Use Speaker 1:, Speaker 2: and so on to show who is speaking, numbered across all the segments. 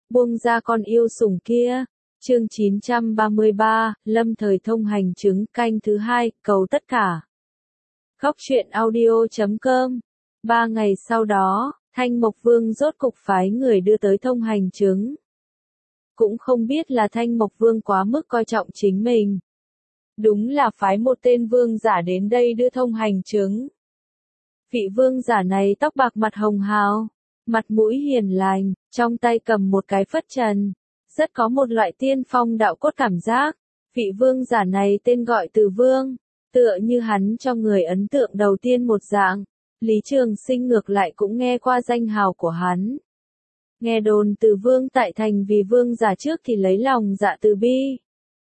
Speaker 1: buông ra con yêu sủng kia. Chương 933, Lâm Thời Thông hành chứng canh thứ 2, cầu tất cả. Góc truyện audio.com. 3 ngày sau đó, Thanh Mộc Vương rốt cục phái người đưa tới thông hành chứng. Cũng không biết là Thanh Mộc Vương quá mức coi trọng chính mình. Đúng là phái một tên vương giả đến đây đưa thông hành chứng. Vị vương giả này tóc bạc mặt hồng hào, mặt mũi hiền lành, trong tay cầm một cái phất trần, rất có một loại tiên phong đạo cốt cảm giác. Vị vương giả này tên gọi Từ Vương, tựa như hắn cho người ấn tượng đầu tiên một dạng. Lý Trường Sinh ngược lại cũng nghe qua danh hào của hắn. Nghe đồn Từ Vương tại thành vì vương giả trước thì lấy lòng dạ từ bi.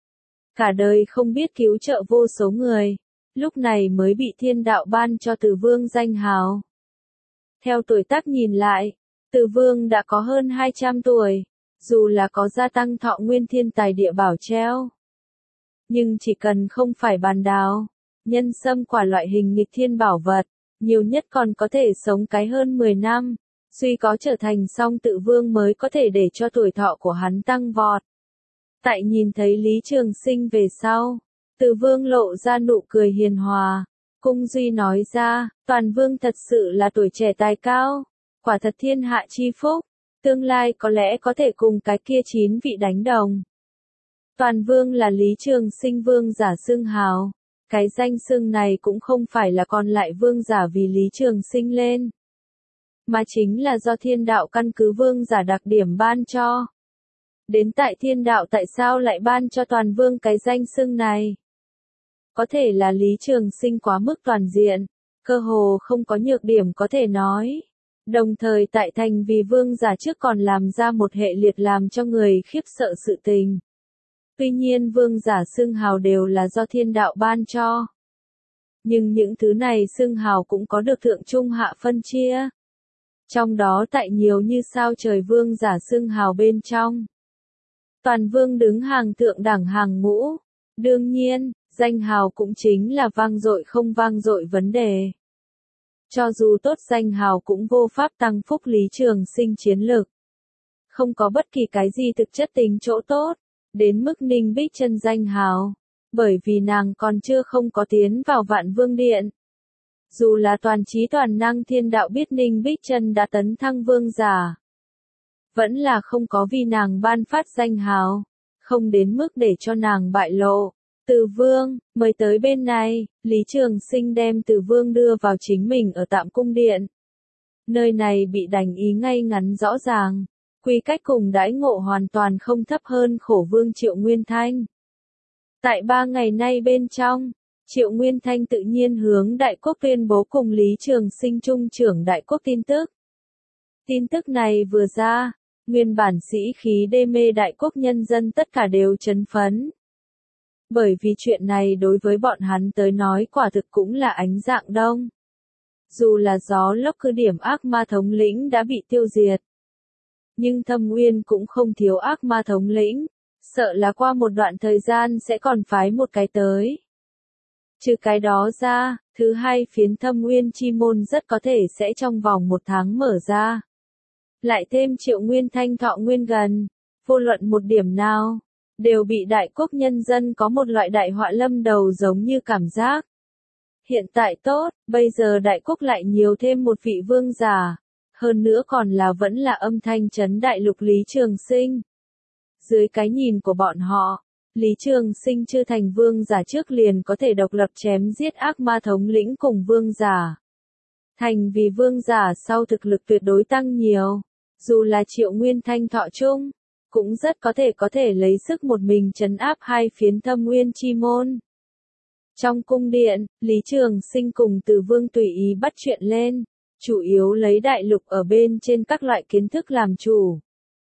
Speaker 1: Cả đời không biết cứu trợ vô số người, lúc này mới bị thiên đạo ban cho Từ Vương danh hào. Theo tuổi tác nhìn lại, Từ Vương đã có hơn 200 tuổi, dù là có gia tăng thọ nguyên thiên tài địa bảo treo. Nhưng chỉ cần không phải bàn đào, nhân sâm quả loại hình nghịch thiên bảo vật, nhiều nhất còn có thể sống cái hơn 10 năm, suy có trở thành song tự vương mới có thể để cho tuổi thọ của hắn tăng vọt. Tại nhìn thấy Lý Trường Sinh về sau, Từ Vương lộ ra nụ cười hiền hòa, cung duy nói ra, Toàn Vương thật sự là tuổi trẻ tài cao, quả thật thiên hạ chi phúc, tương lai có lẽ có thể cùng cái kia 9 vị đánh đồng. Toàn Vương là Lý Trường Sinh vương giả xưng hào, cái danh xưng này cũng không phải là còn lại vương giả vì Lý Trường Sinh lên, mà chính là do thiên đạo căn cứ vương giả đặc điểm ban cho. Đến tại thiên đạo tại sao lại ban cho Toàn Vương cái danh xưng này? Có thể là Lý Trường Sinh quá mức toàn diện, cơ hồ không có nhược điểm có thể nói. Đồng thời tại thành vì vương giả trước còn làm ra một hệ liệt làm cho người khiếp sợ sự tình. Tuy nhiên vương giả xưng hào đều là do thiên đạo ban cho. Nhưng những thứ này xưng hào cũng có được thượng trung hạ phân chia. Trong đó tại nhiều như sao trời vương giả xưng hào bên trong. Toàn Vương đứng hàng thượng đẳng hàng ngũ. Đương nhiên, danh hào cũng chính là vang dội không vang dội vấn đề. Cho dù tốt danh hào cũng vô pháp tăng phúc Lý Trường Sinh chiến lực. Không có bất kỳ cái gì thực chất tính chỗ tốt, đến mức Ninh Bích Chân danh hào, bởi vì nàng còn chưa không có tiến vào Vạn Vương Điện. Dù là toàn trí toàn năng thiên đạo biết Ninh Bích Chân đã tấn thăng vương giả, vẫn là không có vì nàng ban phát danh hào, không đến mức để cho nàng bại lộ. Từ Vương, mới tới bên này, Lý Trường Sinh đem Từ Vương đưa vào chính mình ở Tạm Cung Điện. Nơi này bị đành ý ngay ngắn rõ ràng, quy cách cùng đãi ngộ hoàn toàn không thấp hơn Khổ Vương Triệu Nguyên Thanh. Tại 3 ngày nay bên trong, Triệu Nguyên Thanh tự nhiên hướng Đại Quốc tuyên bố cùng Lý Trường Sinh trung trưởng Đại Quốc tin tức. Tin tức này vừa ra, nguyên bản sĩ khí đê mê Đại Quốc nhân dân tất cả đều chấn phấn. Bởi vì chuyện này đối với bọn hắn tới nói quả thực cũng là ánh dạng đông. Dù là gió lốc cứ điểm ác ma thống lĩnh đã bị tiêu diệt, nhưng Thâm Uyên cũng không thiếu ác ma thống lĩnh, sợ là qua một đoạn thời gian sẽ còn phái một cái tới. Trừ cái đó ra, thứ hai phiến Thâm Uyên chi môn rất có thể sẽ trong vòng 1 tháng mở ra. Lại thêm Triệu Nguyên Thanh thọ nguyên gần, vô luận một điểm nào, đều bị Đại Quốc nhân dân có một loại đại họa lâm đầu giống như cảm giác. Hiện tại tốt, bây giờ Đại Quốc lại nhiều thêm một vị vương giả, hơn nữa còn là vẫn là âm thanh chấn đại lục Lý Trường Sinh. Dưới cái nhìn của bọn họ, Lý Trường Sinh chưa thành vương giả trước liền có thể độc lập chém giết ác ma thống lĩnh cùng vương giả. Thành vì vương giả sau thực lực tuyệt đối tăng nhiều, dù là Triệu Nguyên Thanh thọ chung, cũng rất có thể lấy sức một mình trấn áp hai phiến Thâm Uyên chi môn. Trong cung điện, Lý Trường Sinh cùng Từ Vương tùy ý bắt chuyện lên, chủ yếu lấy đại lục ở bên trên các loại kiến thức làm chủ.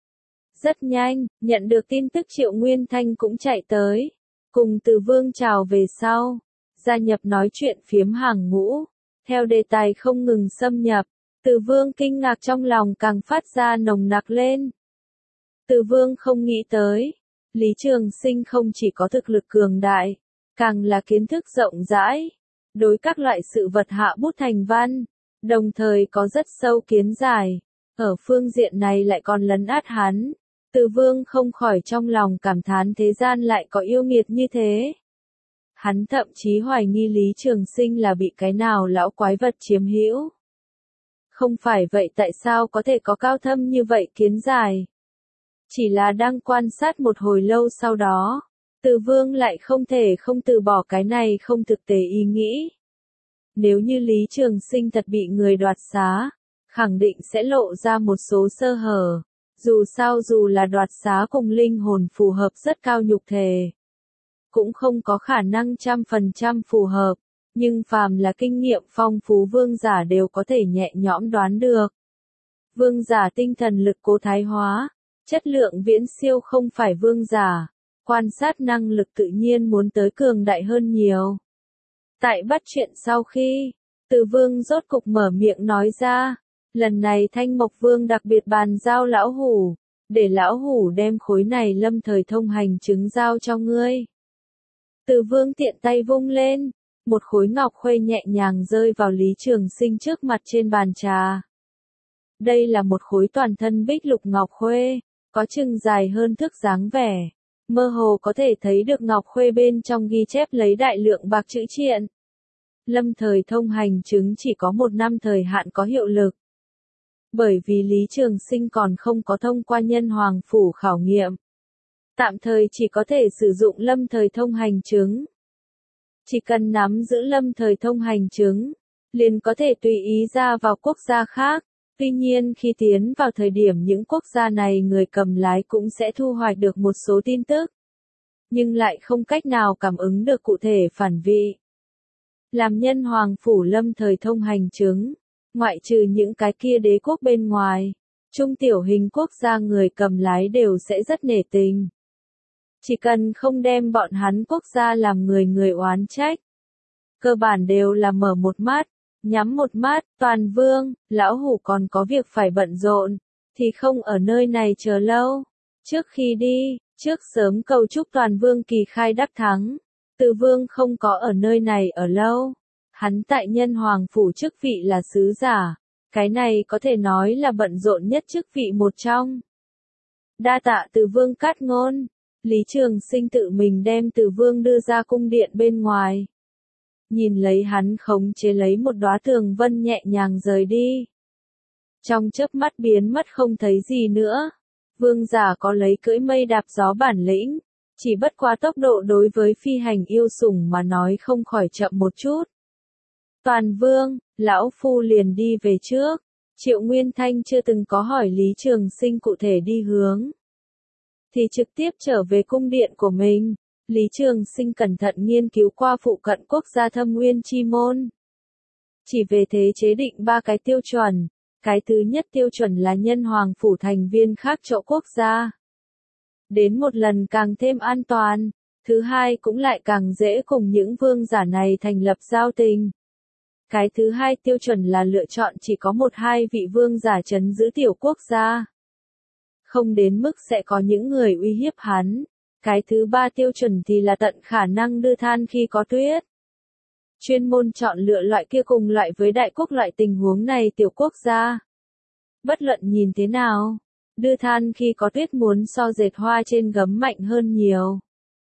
Speaker 1: Rất nhanh, nhận được tin tức Triệu Nguyên Thanh cũng chạy tới, cùng Từ Vương chào về sau, gia nhập nói chuyện phiếm hàng ngũ, theo đề tài không ngừng xâm nhập, Từ Vương kinh ngạc trong lòng càng phát ra nồng nặc lên. Từ Vương không nghĩ tới, Lý Trường Sinh không chỉ có thực lực cường đại, càng là kiến thức rộng rãi, đối các loại sự vật hạ bút thành văn, đồng thời có rất sâu kiến giải, ở phương diện này lại còn lấn át hắn, Từ Vương không khỏi trong lòng cảm thán thế gian lại có yêu nghiệt như thế. Hắn thậm chí hoài nghi Lý Trường Sinh là bị cái nào lão quái vật chiếm hữu. Không phải vậy tại sao có thể có cao thâm như vậy kiến giải? Chỉ là đang quan sát một hồi lâu sau đó, Từ Vương lại không thể không từ bỏ cái này không thực tế ý nghĩ. Nếu như Lý Trường Sinh thật bị người đoạt xá, khẳng định sẽ lộ ra một số sơ hở. Dù sao dù là đoạt xá cùng linh hồn phù hợp rất cao nhục thể, cũng không có khả năng 100% phù hợp, nhưng phàm là kinh nghiệm phong phú vương giả đều có thể nhẹ nhõm đoán được. Vương giả tinh thần lực cố thái hóa, chất lượng viễn siêu không phải vương giả, quan sát năng lực tự nhiên muốn tới cường đại hơn nhiều. Tại bắt chuyện sau khi, Từ Vương rốt cục mở miệng nói ra, lần này Thanh Mộc Vương đặc biệt bàn giao lão hủ, để lão hủ đem khối này lâm thời thông hành chứng giao cho ngươi. Từ Vương tiện tay vung lên, một khối ngọc khuê nhẹ nhàng rơi vào Lý Trường Sinh trước mặt trên bàn trà. Đây là một khối toàn thân bích lục ngọc khuê, có chừng dài hơn thước dáng vẻ. Mơ hồ có thể thấy được ngọc khuê bên trong ghi chép lấy đại lượng bạc chữ triện. Lâm thời thông hành chứng chỉ có 1 năm thời hạn có hiệu lực. Bởi vì Lý Trường Sinh còn không có thông qua Nhân Hoàng Phủ khảo nghiệm. Tạm thời chỉ có thể sử dụng lâm thời thông hành chứng. Chỉ cần nắm giữ lâm thời thông hành chứng, liền có thể tùy ý ra vào quốc gia khác. Tuy nhiên khi tiến vào thời điểm những quốc gia này người cầm lái cũng sẽ thu hoạch được một số tin tức. Nhưng lại không cách nào cảm ứng được cụ thể phản vị. Làm Nhân Hoàng Phủ lâm thời thông hành chứng, ngoại trừ những cái kia đế quốc bên ngoài, trung tiểu hình quốc gia người cầm lái đều sẽ rất nể tình. Chỉ cần không đem bọn hắn quốc gia làm người oán trách. Cơ bản đều là mở một mắt, nhắm một mắt, Toàn Vương, lão hủ còn có việc phải bận rộn, thì không ở nơi này chờ lâu. Trước khi đi, trước sớm cầu chúc Toàn Vương kỳ khai đắc thắng. Từ Vương không có ở nơi này ở lâu. Hắn tại Nhân Hoàng Phủ chức vị là sứ giả. Cái này có thể nói là bận rộn nhất chức vị một trong. Đa tạ Từ Vương cát ngôn. Lý Trường Sinh tự mình đem Từ Vương đưa ra cung điện bên ngoài. Nhìn lấy hắn khống chế lấy một đóa tường vân nhẹ nhàng rời đi. Trong chớp mắt biến mất không thấy gì nữa. Vương giả có lấy cưỡi mây đạp gió bản lĩnh, chỉ bất quá tốc độ đối với phi hành yêu sủng mà nói không khỏi chậm một chút. Toàn Vương, lão phu liền đi về trước. Triệu Nguyên Thanh chưa từng có hỏi Lý Trường Sinh cụ thể đi hướng, thì trực tiếp trở về cung điện của mình. Lý Trường Sinh cẩn thận nghiên cứu qua phụ cận quốc gia thâm nguyên chi môn. Chỉ về thế chế định 3 cái tiêu chuẩn. Cái thứ nhất tiêu chuẩn là Nhân Hoàng Phủ thành viên khác chỗ quốc gia. Đến một lần càng thêm an toàn. Thứ hai cũng lại càng dễ cùng những vương giả này thành lập giao tình. Cái thứ hai tiêu chuẩn là lựa chọn chỉ có 1-2 vị vương giả trấn giữ tiểu quốc gia. Không đến mức sẽ có những người uy hiếp hắn. Cái thứ ba tiêu chuẩn thì là tận khả năng đưa than khi có tuyết. Chuyên môn chọn lựa loại kia cùng loại với đại quốc loại tình huống này tiểu quốc gia. Bất luận nhìn thế nào, đưa than khi có tuyết muốn so dệt hoa trên gấm mạnh hơn nhiều.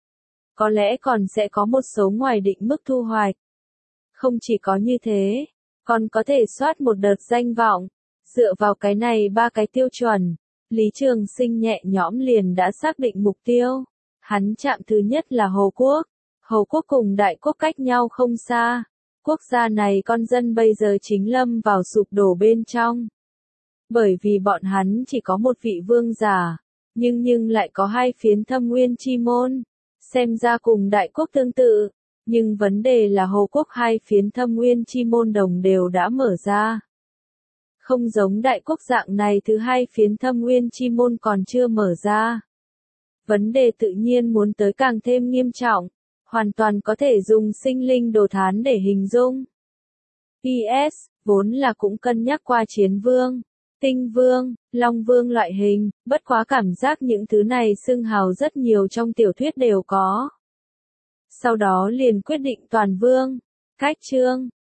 Speaker 1: Có lẽ còn sẽ có một số ngoài định mức thu hoạch. Không chỉ có như thế, còn có thể soát một đợt danh vọng. Dựa vào cái này 3 cái tiêu chuẩn, Lý Trường Sinh nhẹ nhõm liền đã xác định mục tiêu. Hắn chạm thứ nhất là Hồ Quốc. Hồ Quốc cùng Đại Quốc cách nhau không xa. Quốc gia này con dân bây giờ chính lâm vào sụp đổ bên trong. Bởi vì bọn hắn chỉ có một vị vương giả, nhưng lại có 2 phiến thâm nguyên chi môn. Xem ra cùng Đại Quốc tương tự, nhưng vấn đề là Hồ Quốc 2 phiến thâm nguyên chi môn đồng đều đã mở ra. Không giống Đại Quốc dạng này thứ 2 phiến thâm nguyên chi môn còn chưa mở ra. Vấn đề tự nhiên muốn tới càng thêm nghiêm trọng, hoàn toàn có thể dùng sinh linh đồ thán để hình dung. PS, vốn là cũng cân nhắc qua chiến vương, tinh vương, long vương loại hình, bất quá cảm giác những thứ này xưng hào rất nhiều trong tiểu thuyết đều có. Sau đó liền quyết định toàn vương, cách chương.